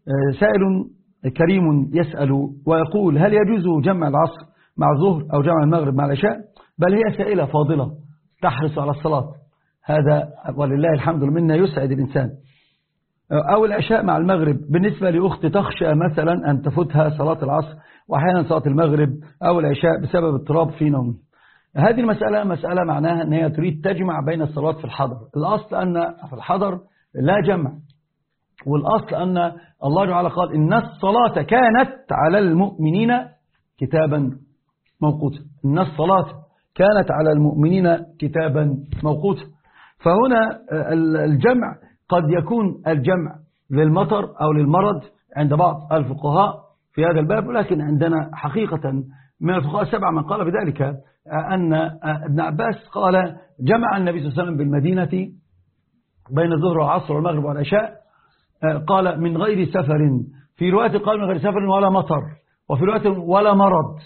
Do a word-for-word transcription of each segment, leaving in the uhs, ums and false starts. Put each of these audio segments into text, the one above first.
سائل كريم يسأل ويقول: هل يجوز جمع العصر مع الظهر أو جمع المغرب مع العشاء؟ بل هي سائلة فاضلة تحرص على الصلاة، هذا ولله الحمد منا يسعد الإنسان. أو العشاء مع المغرب بالنسبة لأخت تخشى مثلا أن تفوتها صلاة العصر وأحيانا صلاة المغرب أو العشاء بسبب اضطراب في نومه. هذه المسألة مسألة معناها أن هي تريد تجمع بين الصلوات في الحضر. الأصل أن في الحضر لا جمع، والأصل أن الله تعالى قال: إن الصلاة كانت على المؤمنين كتابا موقوتا. إن الصلاة كانت على المؤمنين كتابا موقوتا. فهنا الجمع قد يكون الجمع للمطر أو للمرض عند بعض الفقهاء في هذا الباب، ولكن عندنا حقيقة من الفقهاء السبعة من قال بذلك، أن ابن عباس قال: جمع النبي صلى الله عليه وسلم بالمدينة بين الظهر والعصر والمغرب والعشاء، قال من غير سفر، في رواية قال من غير سفر ولا مطر، وفي رواية ولا مرض.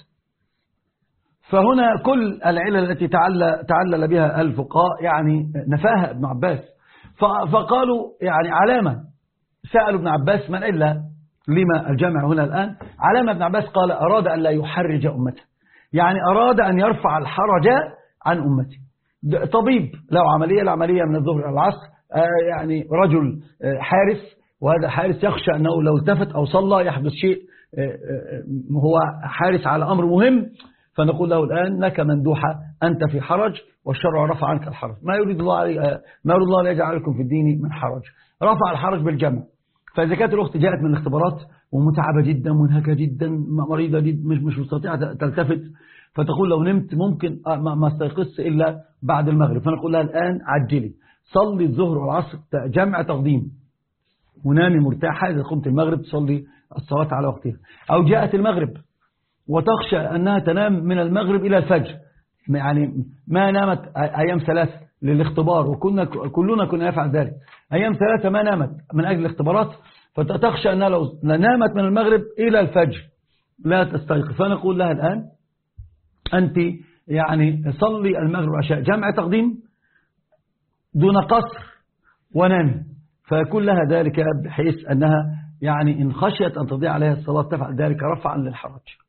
فهنا كل العلل التي تعلل, تعلل بها الفقهاء يعني نفاها ابن عباس. فقالوا يعني علامة، سألوا ابن عباس: من إلا لما الجمع هنا الآن؟ علامة ابن عباس قال: أراد أن لا يحرج أمته، يعني أراد أن يرفع الحرج عن أمته. طبيب لو عملية العملية من الظهر إلى العصر، يعني رجل حارس، وهذا حارس يخشى أنه لو التفت أو صلى يحدث شيء، هو حارس على أمر مهم، فنقول له الآن: لك مندوحة، أنت في حرج والشرع رفع عنك الحرج، ما يريد الله ما يريد الله ليجعل عليكم في الدين من حرج، رفع الحرج بالجمع. فإذا كانت الأخت جاءت من الاختبارات ومتعبة جدا منهكة جدا مريضة جدا مش مش مستطيعة تلتفت، فتقول لو نمت ممكن ما استيقظش إلا بعد المغرب، فنقول لها الآن عجلي، صلي الظهر والعصر جمع تقديم ونامي مرتاحة، إذا قمت المغرب تصلي الصلاة على وقتها. أو جاءت المغرب وتخشى أنها تنام من المغرب إلى الفجر، يعني ما نامت أيام ثلاثة للاختبار، وكنا كلنا كنا نفعل ذلك، أيام ثلاثة ما نامت من أجل الاختبارات، فتخشى أنها لو نامت من المغرب إلى الفجر لا تستيقظ، فنقول لها الآن أنت يعني صلي المغرب والعشاء جمع تقديم دون قصر ونامي، فيكون لها ذلك بحيث أنها يعني إن خشيت أن تضيع عليها الصلاة تفعل ذلك رفعا للحرج.